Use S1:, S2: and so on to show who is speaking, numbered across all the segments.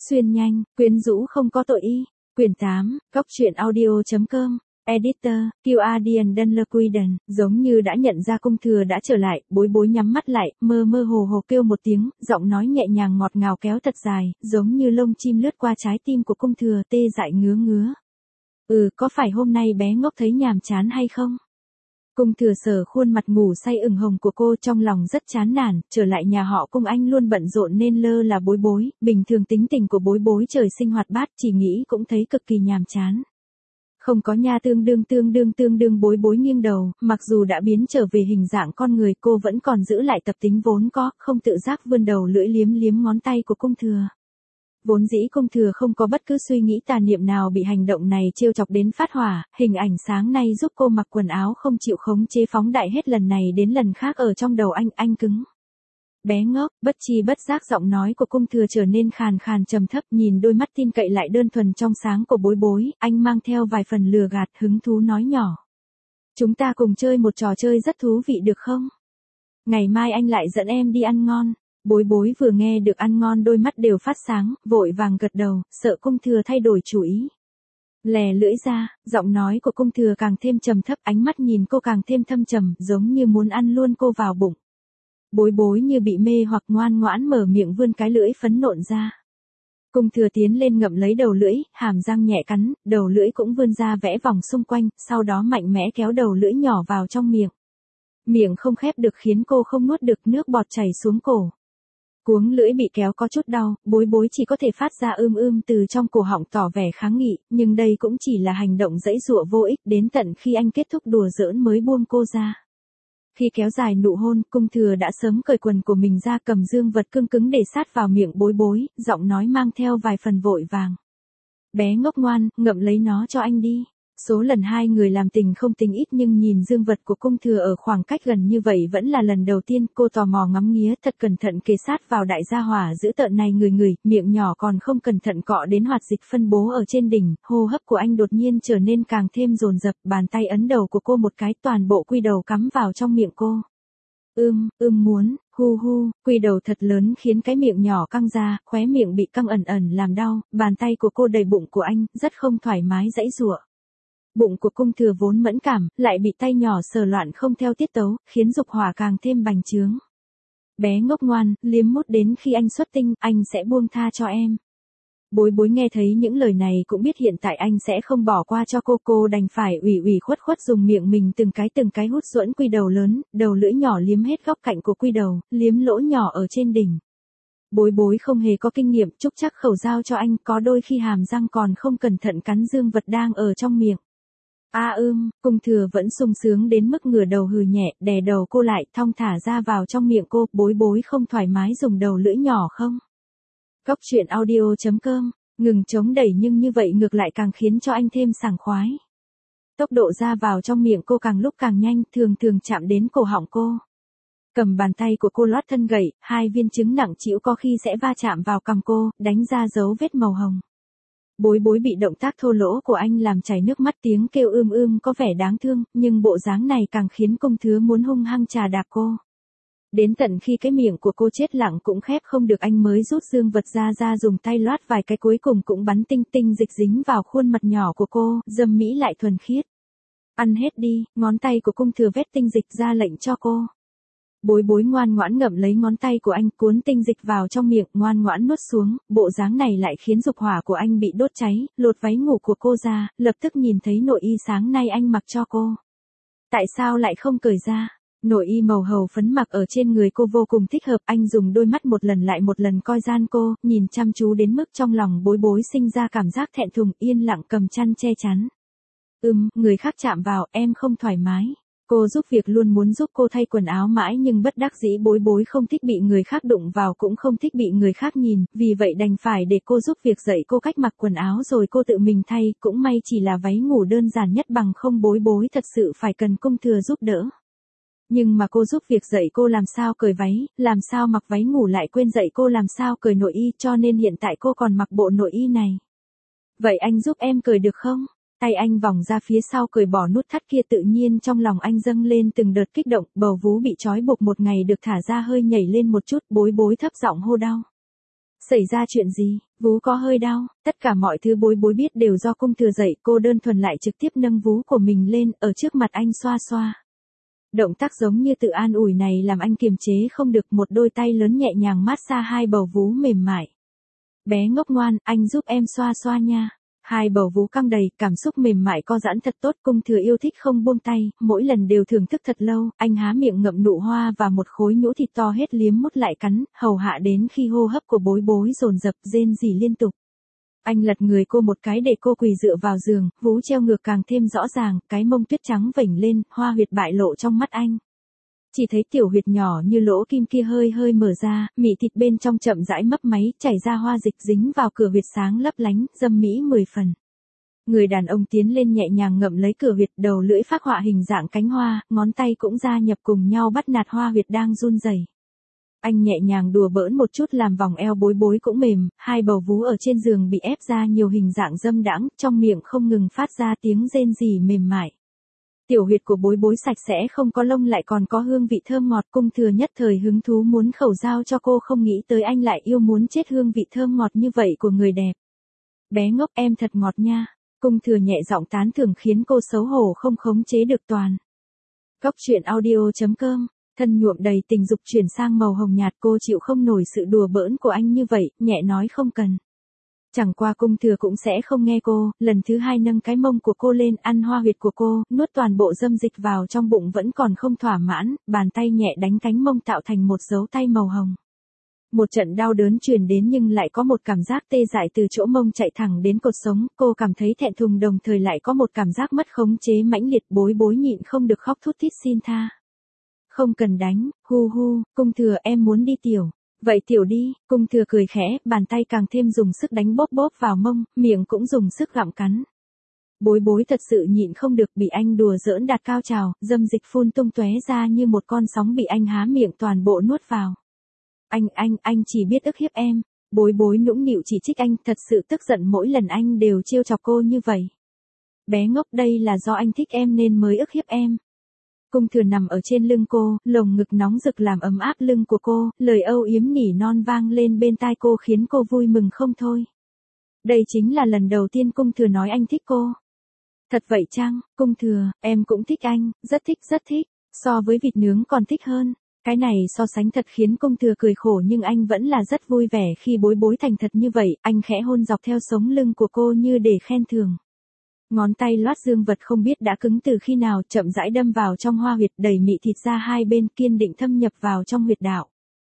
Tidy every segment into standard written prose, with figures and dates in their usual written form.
S1: Xuyên nhanh, quyến rũ không có tội y. Quyển 8, Góc truyện audio.com. Editor, Guardian Dunlequiden, giống như đã nhận ra cung thừa đã trở lại, bối bối nhắm mắt lại, mơ mơ hồ hồ kêu một tiếng, giọng nói nhẹ nhàng ngọt ngào kéo thật dài, giống như lông chim lướt qua trái tim của cung thừa tê dại ngứa ngứa. Có phải hôm nay bé ngốc thấy nhàm chán hay không? Cung thừa sờ khuôn mặt ngủ say ửng hồng của cô trong lòng rất chán nản, trở lại nhà họ Cung anh luôn bận rộn nên lơ là bối bối, bình thường tính tình của bối bối trời sinh hoạt bát chỉ nghĩ cũng thấy cực kỳ nhàm chán. Không có nha tương đương bối bối nghiêng đầu, mặc dù đã biến trở về hình dạng con người cô vẫn còn giữ lại tập tính vốn có, không tự giác vươn đầu lưỡi liếm liếm ngón tay của cung thừa. Vốn dĩ cung thừa không có bất cứ suy nghĩ tà niệm nào bị hành động này trêu chọc đến phát hỏa, hình ảnh sáng nay giúp cô mặc quần áo không chịu khống chế phóng đại hết lần này đến lần khác ở trong đầu anh cứng. Bé ngốc, bất chi bất giác giọng nói của cung thừa trở nên khàn khàn trầm thấp, nhìn đôi mắt tin cậy lại đơn thuần trong sáng của bối bối, anh mang theo vài phần lừa gạt hứng thú nói nhỏ. Chúng ta cùng chơi một trò chơi rất thú vị được không? Ngày mai anh lại dẫn em đi ăn ngon. Bối bối vừa nghe được ăn ngon đôi mắt đều phát sáng, vội vàng gật đầu, sợ cung thừa thay đổi chủ ý. Lè lưỡi ra, giọng nói của cung thừa càng thêm trầm thấp, ánh mắt nhìn cô càng thêm thâm trầm, giống như muốn ăn luôn cô vào bụng. Bối bối như bị mê hoặc ngoan ngoãn mở miệng vươn cái lưỡi phấn nộn ra. Cung thừa tiến lên ngậm lấy đầu lưỡi, hàm răng nhẹ cắn, đầu lưỡi cũng vươn ra vẽ vòng xung quanh, sau đó mạnh mẽ kéo đầu lưỡi nhỏ vào trong miệng. Miệng không khép được khiến cô không nuốt được, nước bọt chảy xuống cổ. Cuống lưỡi bị kéo có chút đau, bối bối chỉ có thể phát ra từ trong cổ họng tỏ vẻ kháng nghị, nhưng đây cũng chỉ là hành động giãy giụa vô ích, đến tận khi anh kết thúc đùa giỡn mới buông cô ra. Khi kéo dài nụ hôn, cung thừa đã sớm cởi quần của mình ra, cầm dương vật cương cứng để sát vào miệng bối bối, giọng nói mang theo vài phần vội vàng. Bé ngốc ngoan, ngậm lấy nó cho anh đi. Số lần hai người làm tình không tính ít nhưng nhìn dương vật của cung thừa ở khoảng cách gần như vậy vẫn là lần đầu tiên, cô tò mò ngắm nghía thật cẩn thận kề sát vào đại gia hỏa dữ tợn này người, miệng nhỏ còn không cẩn thận cọ đến hoạt dịch phân bố ở trên đỉnh, hô hấp của anh đột nhiên trở nên càng thêm dồn dập, bàn tay ấn đầu của cô một cái, toàn bộ quy đầu cắm vào trong miệng cô. Muốn, quy đầu thật lớn khiến cái miệng nhỏ căng ra, khóe miệng bị căng ẩn làm đau, bàn tay của cô đầy bụng của anh, rất không thoải mái giãy giụa. Bụng của cung thừa vốn mẫn cảm, lại bị tay nhỏ sờ loạn không theo tiết tấu, khiến dục hỏa càng thêm bành trướng. Bé ngốc ngoan, liếm mút đến khi anh xuất tinh, anh sẽ buông tha cho em. Bối bối nghe thấy những lời này cũng biết hiện tại anh sẽ không bỏ qua cho cô đành phải ủy khuất dùng miệng mình từng cái hút duẫn quy đầu lớn, đầu lưỡi nhỏ liếm hết góc cạnh của quy đầu, liếm lỗ nhỏ ở trên đỉnh. Bối bối không hề có kinh nghiệm, trúc chắc khẩu giao cho anh, có đôi khi hàm răng còn không cẩn thận cắn dương vật đang ở trong miệng. Cung thừa vẫn sung sướng đến mức ngửa đầu hừ nhẹ, đè đầu cô lại, thong thả ra vào trong miệng cô, bối bối không thoải mái dùng đầu lưỡi nhỏ không? Góc truyện audio.com, ngừng chống đẩy nhưng như vậy ngược lại càng khiến cho anh thêm sảng khoái. Tốc độ ra vào trong miệng cô càng lúc càng nhanh, thường chạm đến cổ họng cô. Cầm bàn tay của cô lót thân gậy, hai viên trứng nặng trĩu có khi sẽ va chạm vào cằm cô, đánh ra dấu vết màu hồng. Bối bối bị động tác thô lỗ của anh làm chảy nước mắt, tiếng kêu có vẻ đáng thương, nhưng bộ dáng này càng khiến cung thừa muốn hung hăng chà đạp cô. Đến tận khi cái miệng của cô chết lặng cũng khép không được anh mới rút dương vật ra dùng tay loát vài cái, cuối cùng cũng bắn tinh dịch dính vào khuôn mặt nhỏ của cô, dâm mỹ lại thuần khiết. Ăn hết đi, ngón tay của cung thừa vét tinh dịch ra lệnh cho cô. Bối bối ngoan ngoãn ngậm lấy ngón tay của anh, cuốn tinh dịch vào trong miệng, ngoan ngoãn nuốt xuống, bộ dáng này lại khiến dục hỏa của anh bị đốt cháy, lột váy ngủ của cô ra, lập tức nhìn thấy nội y sáng nay anh mặc cho cô. Tại sao lại không cởi ra? Nội y màu hầu phấn mặc ở trên người cô vô cùng thích hợp, anh dùng đôi mắt một lần lại một lần coi gian cô, nhìn chăm chú đến mức trong lòng bối bối sinh ra cảm giác thẹn thùng, yên lặng cầm chăn che chắn. Người khác chạm vào, em không thoải mái. Cô giúp việc luôn muốn giúp cô thay quần áo mãi nhưng bất đắc dĩ bối bối không thích bị người khác đụng vào cũng không thích bị người khác nhìn, vì vậy đành phải để cô giúp việc dạy cô cách mặc quần áo rồi cô tự mình thay, cũng may chỉ là váy ngủ đơn giản nhất, bằng không bối bối thật sự phải cần cung thừa giúp đỡ. Nhưng mà cô giúp việc dạy cô làm sao cởi váy, làm sao mặc váy ngủ, lại quên dạy cô làm sao cởi nội y, cho nên hiện tại cô còn mặc bộ nội y này. Vậy anh giúp em cởi được không? Tay anh vòng ra phía sau cởi bỏ nút thắt kia, tự nhiên trong lòng anh dâng lên từng đợt kích động, bầu vú bị trói buộc một ngày được thả ra hơi nhảy lên một chút, bối bối thấp giọng hô đau. Xảy ra chuyện gì? Vú có hơi đau, tất cả mọi thứ bối bối biết đều do cung thừa dạy, cô đơn thuần lại trực tiếp nâng vú của mình lên, ở trước mặt anh xoa xoa. Động tác giống như tự an ủi này làm anh kiềm chế không được, một đôi tay lớn nhẹ nhàng mát xa hai bầu vú mềm mại. Bé ngốc ngoan, anh giúp em xoa xoa nha. Hai bầu vú căng đầy, cảm xúc mềm mại co giãn thật tốt, cung thừa yêu thích không buông tay, mỗi lần đều thưởng thức thật lâu, anh há miệng ngậm nụ hoa và một khối nhũ thịt to hết liếm mút lại cắn, hầu hạ đến khi hô hấp của bối bối dồn dập rên rỉ liên tục. Anh lật người cô một cái để cô quỳ dựa vào giường, vú treo ngược càng thêm rõ ràng, cái mông tuyết trắng vểnh lên, hoa huyệt bại lộ trong mắt anh. Chỉ thấy tiểu huyệt nhỏ như lỗ kim kia hơi hơi mở ra, mị thịt bên trong chậm rãi mấp máy, chảy ra hoa dịch dính vào cửa huyệt sáng lấp lánh, dâm mỹ 10 phần. Người đàn ông tiến lên nhẹ nhàng ngậm lấy cửa huyệt, đầu lưỡi phác họa hình dạng cánh hoa, ngón tay cũng gia nhập cùng nhau bắt nạt hoa huyệt đang run rẩy. Anh nhẹ nhàng đùa bỡn một chút làm vòng eo bối bối cũng mềm, hai bầu vú ở trên giường bị ép ra nhiều hình dạng dâm đãng, trong miệng không ngừng phát ra tiếng rên rỉ mềm mại. Tiểu huyệt của bối bối sạch sẽ không có lông lại còn có hương vị thơm ngọt, cung thừa nhất thời hứng thú muốn khẩu giao cho cô, không nghĩ tới anh lại yêu muốn chết hương vị thơm ngọt như vậy của người đẹp. Bé ngốc em thật ngọt nha, cung thừa nhẹ giọng tán thưởng khiến cô xấu hổ không khống chế được toàn. Cóc truyện audio.com, thân nhuộm đầy tình dục chuyển sang màu hồng nhạt, cô chịu không nổi sự đùa bỡn của anh như vậy, nhẹ nói không cần. Chẳng qua cung thừa cũng sẽ không nghe cô, lần thứ hai nâng cái mông của cô lên, ăn hoa huyệt của cô, nuốt toàn bộ dâm dịch vào trong bụng vẫn còn không thỏa mãn, bàn tay nhẹ đánh cánh mông tạo thành một dấu tay màu hồng. Một trận đau đớn truyền đến nhưng lại có một cảm giác tê dại từ chỗ mông chạy thẳng đến cột sống, cô cảm thấy thẹn thùng đồng thời lại có một cảm giác mất khống chế mãnh liệt, bối bối nhịn không được khóc thút thít xin tha. Không cần đánh, hu hu, cung thừa em muốn đi tiểu. Vậy tiểu đi, cung thừa cười khẽ, bàn tay càng thêm dùng sức đánh bóp bóp vào mông, miệng cũng dùng sức gặm cắn. Bối bối thật sự nhịn không được, bị anh đùa giỡn đạt cao trào, dâm dịch phun tung tóe ra như một con sóng bị anh há miệng toàn bộ nuốt vào. Anh chỉ biết ức hiếp em. Bối bối nũng nịu chỉ trích anh, thật sự tức giận mỗi lần anh đều trêu chọc cô như vậy. Bé ngốc, đây là do anh thích em nên mới ức hiếp em. Cung thừa nằm ở trên lưng cô, lồng ngực nóng rực làm ấm áp lưng của cô, lời âu yếm nỉ non vang lên bên tai cô khiến cô vui mừng không thôi. Đây chính là lần đầu tiên cung thừa nói anh thích cô. Thật vậy chăng, cung thừa, em cũng thích anh, rất thích, so với vịt nướng còn thích hơn. Cái này so sánh thật khiến cung thừa cười khổ nhưng anh vẫn là rất vui vẻ khi bối bối thành thật như vậy, anh khẽ hôn dọc theo sống lưng của cô như để khen thưởng. Ngón tay loát dương vật không biết đã cứng từ khi nào, chậm rãi đâm vào trong hoa huyệt, đẩy mị thịt ra hai bên, kiên định thâm nhập vào trong huyệt đạo.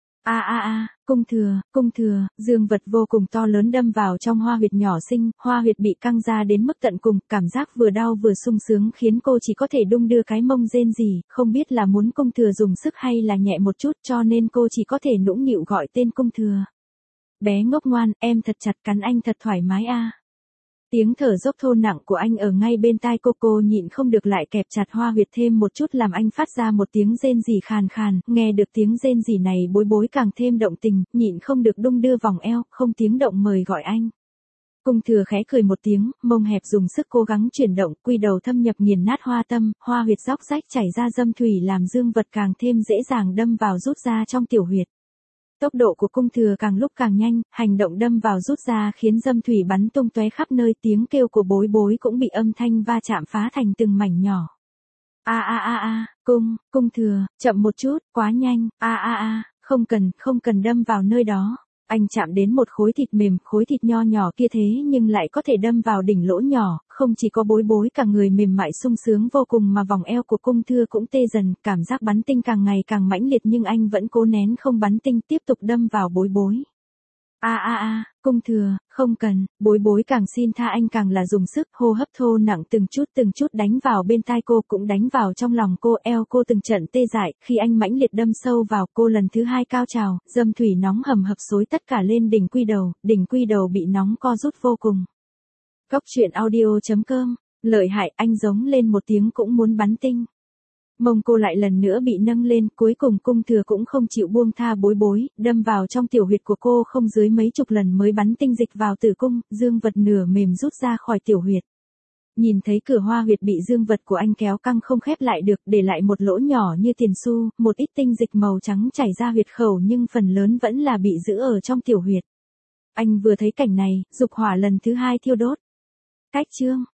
S1: Cung thừa, dương vật vô cùng to lớn đâm vào trong hoa huyệt nhỏ xinh, hoa huyệt bị căng ra đến mức tận cùng, cảm giác vừa đau vừa sung sướng khiến cô chỉ có thể đung đưa cái mông rên rỉ, không biết là muốn cung thừa dùng sức hay là nhẹ một chút, cho nên cô chỉ có thể nũng nịu gọi tên cung thừa. Bé ngốc ngoan, em thật chặt cắn anh thật thoải mái a. Tiếng thở dốc thô nặng của anh ở ngay bên tai cô nhịn không được lại kẹp chặt hoa huyệt thêm một chút làm anh phát ra một tiếng rên rỉ khàn khàn, nghe được tiếng rên rỉ này bối bối càng thêm động tình, nhịn không được đung đưa vòng eo, không tiếng động mời gọi anh. Cung thừa khẽ cười một tiếng, mông hẹp dùng sức cố gắng chuyển động, quy đầu thâm nhập nghiền nát hoa tâm, hoa huyệt róc rách chảy ra dâm thủy làm dương vật càng thêm dễ dàng đâm vào rút ra trong tiểu huyệt. Tốc độ của cung thừa càng lúc càng nhanh, hành động đâm vào rút ra khiến dâm thủy bắn tung tóe khắp nơi, tiếng kêu của bối bối cũng bị âm thanh va chạm phá thành từng mảnh nhỏ. Cung thừa, chậm một chút, quá nhanh, không cần đâm vào nơi đó. Anh chạm đến một khối thịt mềm, khối thịt nho nhỏ kia thế nhưng lại có thể đâm vào đỉnh lỗ nhỏ, không chỉ có bối bối cả người mềm mại sung sướng vô cùng mà vòng eo của cung thừa cũng tê dần, cảm giác bắn tinh càng ngày càng mãnh liệt nhưng anh vẫn cố nén không bắn tinh, tiếp tục đâm vào bối bối. Cung thừa, không cần, bối bối càng xin tha anh càng là dùng sức, hô hấp thô nặng từng chút đánh vào bên tai cô cũng đánh vào trong lòng cô, eo cô từng trận tê dại, khi anh mãnh liệt đâm sâu vào cô lần thứ hai cao trào, dâm thủy nóng hầm hập xối tất cả lên đỉnh quy đầu bị nóng co rút vô cùng. Cóc truyện audio.com, lợi hại, anh giống lên một tiếng cũng muốn bắn tinh. Mông cô lại lần nữa bị nâng lên, cuối cùng cung thừa cũng không chịu buông tha bối bối, đâm vào trong tiểu huyệt của cô không dưới mấy chục lần mới bắn tinh dịch vào tử cung, dương vật nửa mềm rút ra khỏi tiểu huyệt. Nhìn thấy cửa hoa huyệt bị dương vật của anh kéo căng không khép lại được, để lại một lỗ nhỏ như tiền xu, một ít tinh dịch màu trắng chảy ra huyệt khẩu nhưng phần lớn vẫn là bị giữ ở trong tiểu huyệt. Anh vừa thấy cảnh này, dục hỏa lần thứ hai thiêu đốt. Cách chương.